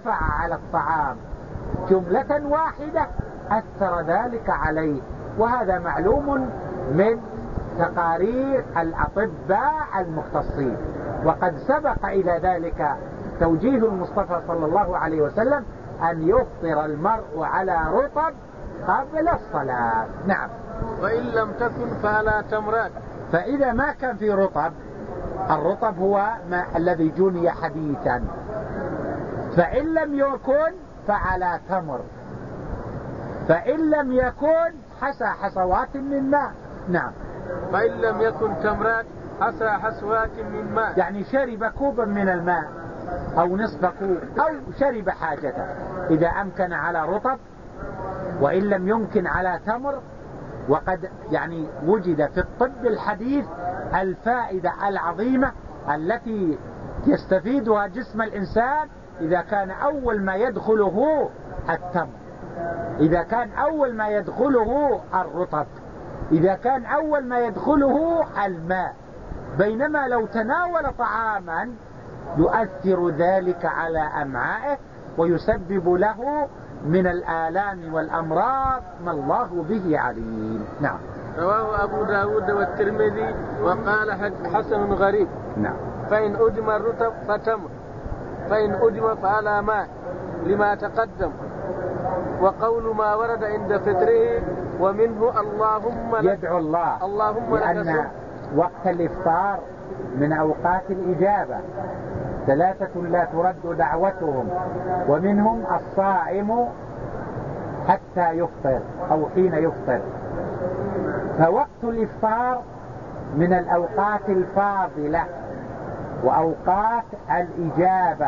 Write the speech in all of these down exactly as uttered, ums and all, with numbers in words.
ارتفع على الطعام جملة واحدة أثر ذلك عليه. وهذا معلوم من تقارير الأطباء المختصين. وقد سبق إلى ذلك توجيه المصطفى صلى الله عليه وسلم أن يفطر المرء على رطب قبل الصلاة. نعم. وإن لم تكن فعلى تمرات. فإذا ما كان في رطب، الرطب هو ما الذي جني حديثا، فإن لم يكن فعلى تمر، فإن لم يكن حسى حصوات من ماء. نعم. فإن لم يكن تمرات حسى حصوات من ماء، يعني شرب كوبا من الماء أو نصف كوب أو شرب حاجته إذا أمكن على رطب، وإن لم يمكن على تمر. وقد يعني وجد في الطب الحديث الفائدة العظيمة التي يستفيدها جسم الإنسان إذا كان أول ما يدخله التمر، إذا كان أول ما يدخله الرطب، إذا كان أول ما يدخله الماء. بينما لو تناول طعاما يؤثر ذلك على أمعائه ويسبب له من الآلام والأمراض ما الله به عليم. نعم. رواه أبو داود والترمذي وقال حسن غريب. نعم. فإن أدم الرطب فتمر، فإن أدم فعلى ماء لما تقدم. وقول ما ورد عند فطره ومنه اللهم لك يدعو الله، اللهم لأن وقت الإفطار من أوقات الإجابة، ثلاثة لا ترد دعوتهم ومنهم الصائم حتى يفطر أو حين يفطر. فوقت الإفطار من الأوقات الفاضلة وأوقات الإجابة.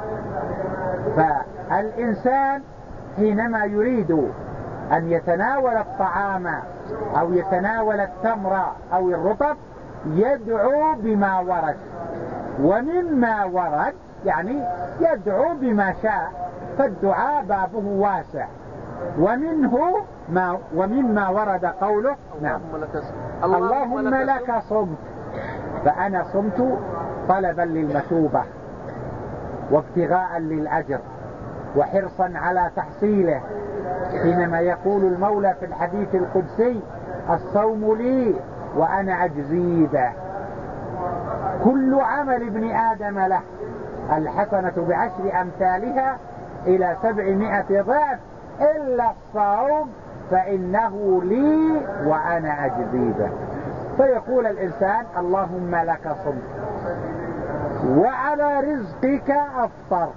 فالإنسان حينما يريد أن يتناول الطعام أو يتناول التمر أو الرطب يدعو بما ورد، ومما ورد يعني يدعو بما شاء، فالدعاء بابه واسع. ومنه ما ومما ورد قوله نعم اللهم لك صمت، فأنا صمت طلبا للمثوبة وابتغاء للأجر وحرصا على تحصيله. حينما يقول المولى في الحديث القدسي الصوم لي وأنا أجزي به. كل عمل ابن آدم له الحسنة بعشر أمثالها إلى سبعمائة ضعف إلا الصوم فإنه لي وأنا أجزي به. فيقول الإنسان اللهم لك صمت وعلى رزقك أفطرت،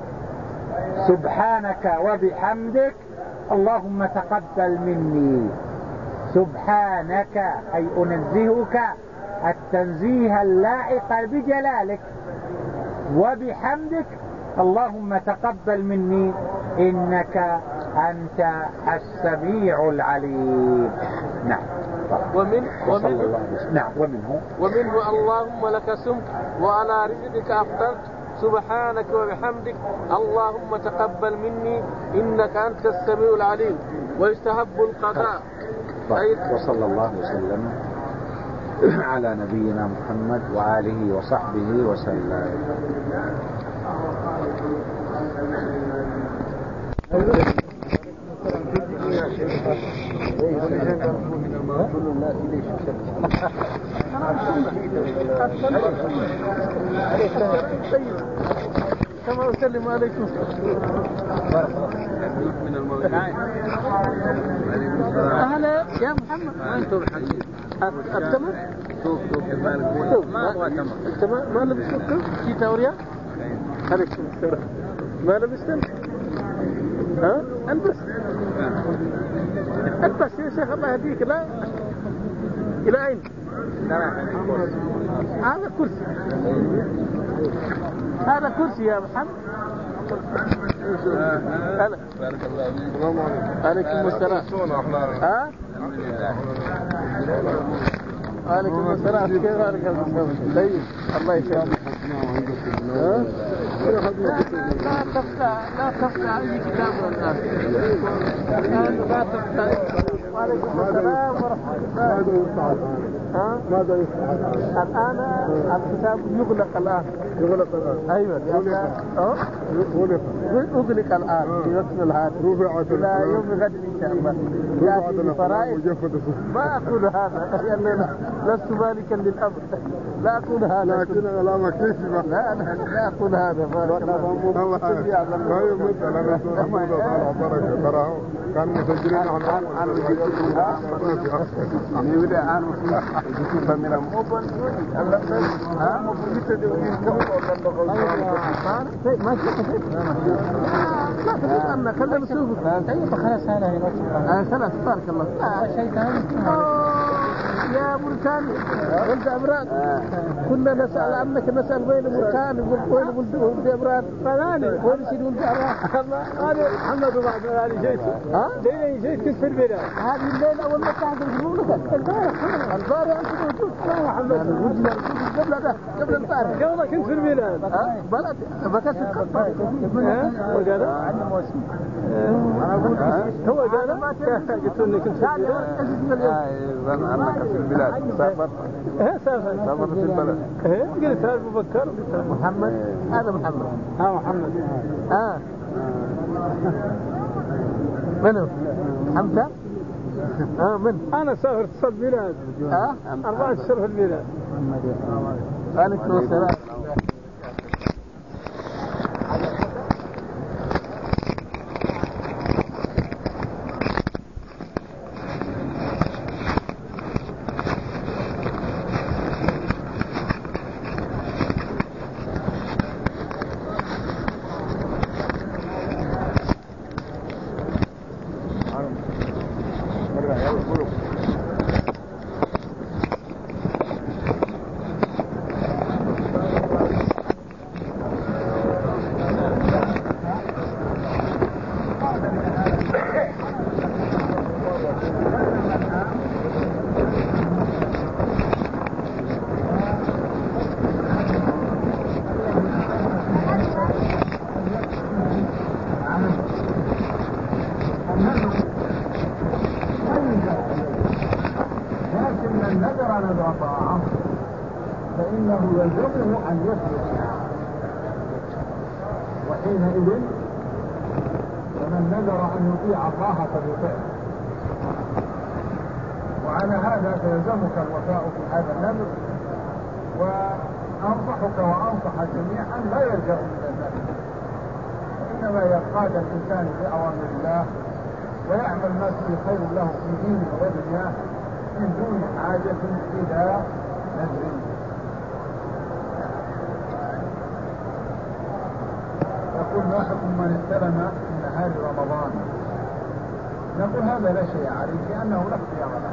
سبحانك وبحمدك اللهم تقبل مني. سبحانك أي أنزهك التنزيه اللائق بجلالك، وبحمدك اللهم تقبل مني إنك أنت السميع العليم. نعم. ومن ومنه نعم ومنه ومنه اللهم لك صمت وعلى رزقك أفطرت، سبحانك وبحمدك اللهم تقبل مني إنك أنت السميع العليم. ويستحب القضاء. وصلى الله وسلم على نبينا محمد وآله وصحبه وسلم. كما أسلم عليكم. أهلا يا محمد. أنتم الحديث التمر شوف شوف المال ما أبغى تمر. التمر ما لبستك في توريا. عليكم السلام. ما لبستك؟ ها البس البس يا شيخ الله يهديك. لا إلى أين؟ هذا كرسي، هذا كرسي يا محمد. هلا بارك الله فيك. عليكم السلام. ها عليكم السلام. كيف حالك؟ طيب الله يسلمك. لا تفتح لا تفتح أي كتاب الآن الآن لا تفتح. وعليكم السلام ورحمة الله. ها؟ ماذا يفتح الآن الكتاب يغلق الآن. يغلق الآن. أيوة لأن يغلق يغلق الآن في وقت الهاتف إلى يوم غد إن شاء الله. يأتي بفرائض ما أقول هذا يعني لست مالكا للأمر لا أقول هذا لكن كلامك كذبة. لا أنا لا أقول هذا الله ما يمد على رسول الله على بركة تراه كان مسجلين عن عن يبدأ عن من الموبن ها ما شفت لا تقول أن خلنا نشوف طيب خلاص هذا هنا خلاص بارك الله لا شيء ثاني يا موريتانيا ولد أبراد كنا نسأل عنك نسأل وين موريتانيا وين ولد أبراد فلاني وين سيد ولد أبراد هذا محمد بعد هذه جيت ها ليه جيت كيف في البلاد هذه الليلة أول ما تعد الجمهور البارح البارح أنت موجود يا محمد قبل هذا قبل البارح قبل كنت في البلاد بلد بكت في الخط ها وقال أنا أقول هو قال قلت لك كنت في البلاد البلاد سافر ايه سافر سافر في البلد ايه قلت هذا ابو بكر محمد هذا محمد ها محمد اه منو حمزه اه من انا سافرت صد بلاد اه أربعة اشهر في البلاد عليكم السلام فإنه يلزمه أن يخلص وحينئذ فمن نذر أن يطيع الله فليطيعه وعلى هذا فيلزمك الوفاء في هذا النذر وأنصحك وأنصح جميعا لا يلجأ من النذر وإنما يقاد الإنسان بأوامر الله ويعمل ما فيه خير له في دينه ودنياه من دون حاجة إلى نذر. يقول ما حكم من استلم من نهار رمضان؟ نقول هذا لا شيء عليه لأنه لا اختيار له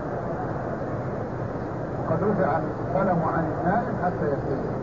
قد رفع القلم عن النائم حتى يستلم.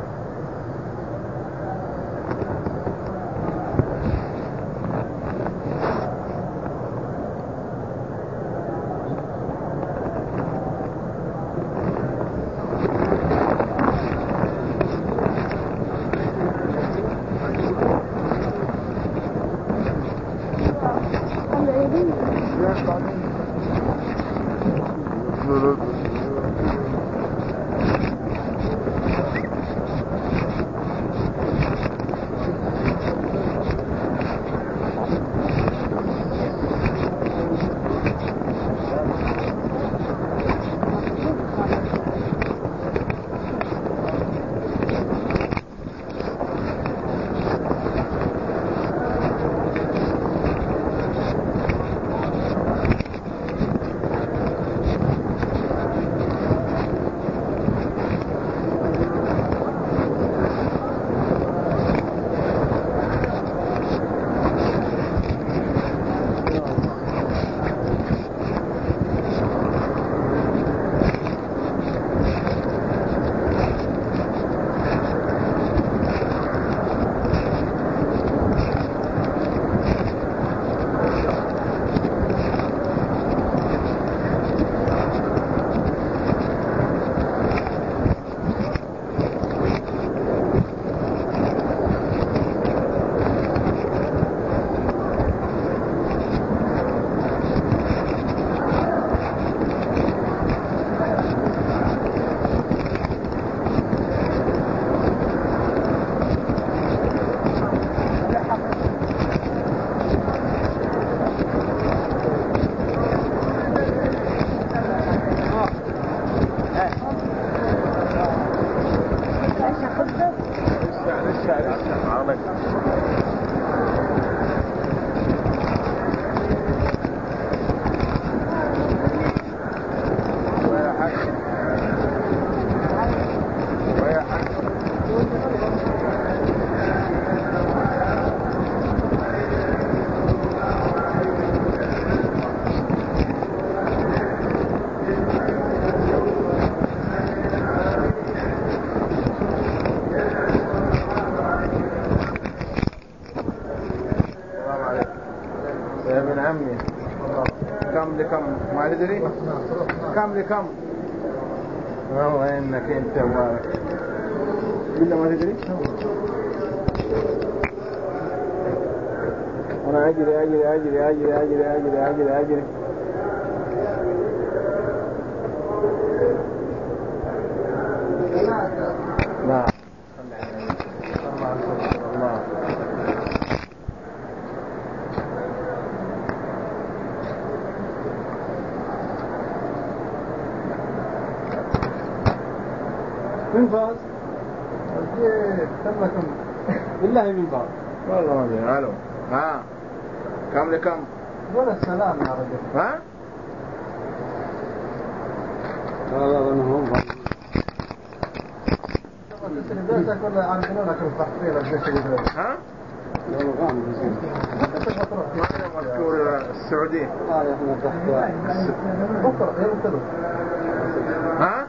ابن عمي. كم لكم ما تدري؟ كم لكم؟ والله انك انت ما إلا ما تدري؟ انا اجري اجري اجري اجري اجري اجري اجري اجري لا الله. من فاز؟ تمكم بالله من فاز والله ما ادري. الو ها كم لكم؟ ولا السلام يا رجل. ها؟ لا لا انا هم بس كل عندنا كل تحصيل الجسد. ها؟ والله غامض زين. ما مذكور السعودي. اه يا احنا تحت بكره يمثلوا. ها؟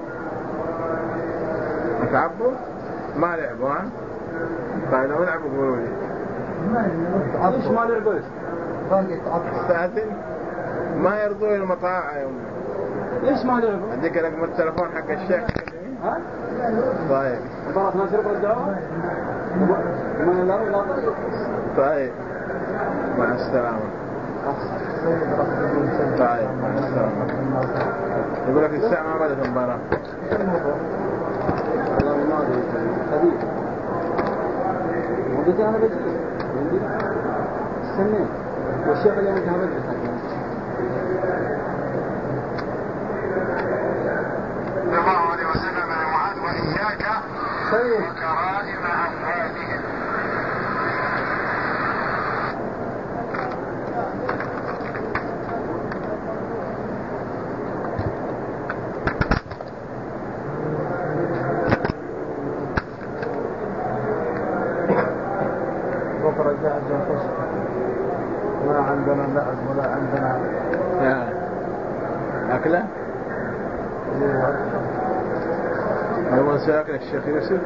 تعبوا؟ ما لعبوا ها؟ طيب لو لعبوا قولوا لي. ليش ما لعبوا؟ باقي تعب. استاذن ما يرضوا المطاعة يا امي. ليش ما لعبوا؟ اديك رقم التلفون حق الشيخ. ها؟ طيب خلاص ما شرب الدواء؟ ما لا لا طيب مع السلامة. طيب مع السلامة. يقول لك الساعة ما بدأت المباراة. والله ما ادري خبيث. قلت انا بجي عندي استنيت والشيخ اللي عندها بدري صلى الله عليه وسلم يا معاذ وإياك وكرائم أموالهم. بكره جاء جاء ما عندنا لعب ولا عندنا أكله؟ أول سيأكل الشيخ يوسف؟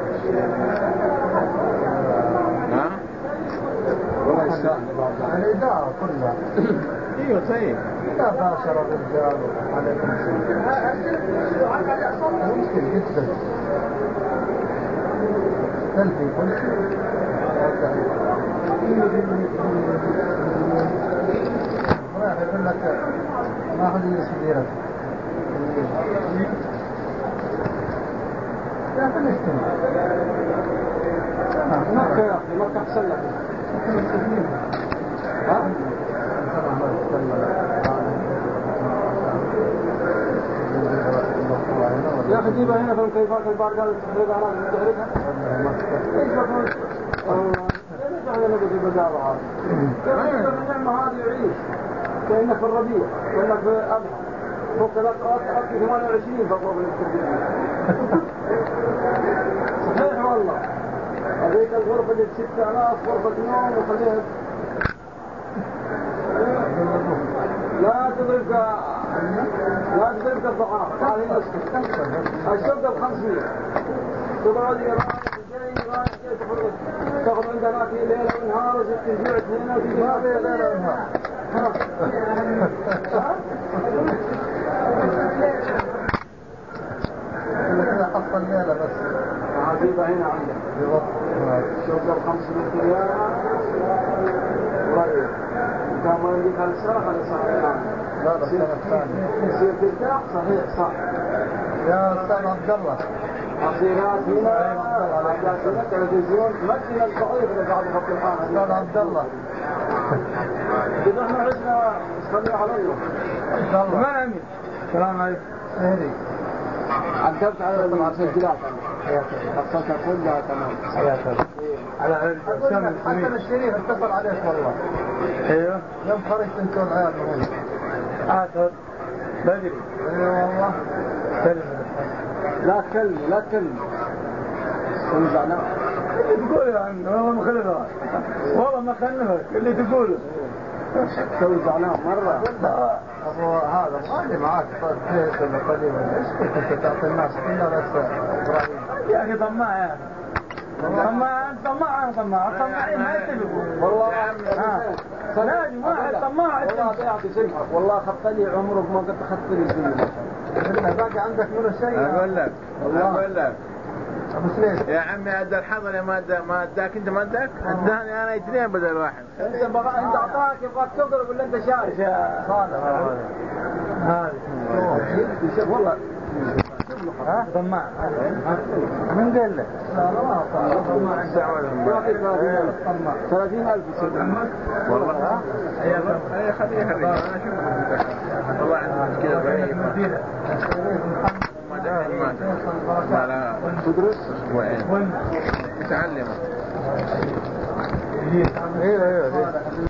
ها؟ ولا يستاهل الإدارة كلها. ايوه طيب. لا باشر الرجال عليكم السلام. مشكل جدا. تنفي كل شيء. راح يقول لك ما حد يصديرك. لا فلسطين. مكة يا أخي مكة أحسن لك. ها؟ يا أخي جيبها هنا فلم كيفاك البار قال تحرقها أنا تحرقها. إيش بقول؟ ليش احنا نقول في البزارة هذه؟ كيف النعمة هذه يعيش؟ كأنك في الربيع كأنك في أضحى. فوق لقاءات أكثر ثمانية وعشرين فوق الكردين. صحيح والله. هذيك الغرفة اللي بستة آلاف غرفة نوم وخليها لا تضرب لا تضرب الضعاف. هذه اسكت. الشرطة بخمسمية. تقعد رايح جاي رايح جاي تخرج تاخذ عندنا في ليلة ونهار وست جوع اثنين وتجي هذه ليلة ونهار. حط الليلة بس. عجيبة هنا عندك. شرطة بخمسمية ريال. ورأيك. كان ما عندك هالسنة خلي صحيح. لا لا السنة الثانية. يصير ترتاح صحيح صح. يا أستاذ عبد الله. أخيرات هنا على التلفزيون مثل الضعيف اللي قاعد يحط الحان. أستاذ عبد الله. إذا احنا عشنا نصلي على الله. عبد الله. ما نعمل. السلام عليكم. هذي. عدلت على المسجلات. حصلتها كلها تمام. حياك الله. على حسن حسن الشريف اتصل عليك والله. ايوه. يوم خرجت انت والعيال معي. عاد بدري. اي والله. كلمة. لا تكلمي لا تكلمي. كم زعلان؟ تقول يا عمي والله ما خلفها. والله ما خلفك اللي تقوله. تو زعلان مرة. ابو هذا اللي معاك كيف ولا قديم ايش كنت تعطي الناس كلها بس ابراهيم. يا اخي طماع يا اخي. طماع طماع طماع طماعين ما يتفقوا. والله ها ثاني واحد طماع والله بيعطي شيء والله أخذت لي عمرك ما قد أخذت لي الدنيا باقي عندك من الشيء أقول لك أقول لك أبو سليم يا عمي أدى الحضر ما أدى ما أداك أنت ما أداك أداني أنا اثنين بدل واحد أنت بغى أنت أعطاك يبغاك تضرب ولا أنت شارك صالح هذا والله ها طماع من قال لك ثلاثين ألف والله أي خليه خليه أنا أشوف والله عندي مشكلة ضعيفة ما دحين ما ما لا تدرس وين تعلم ايه ايه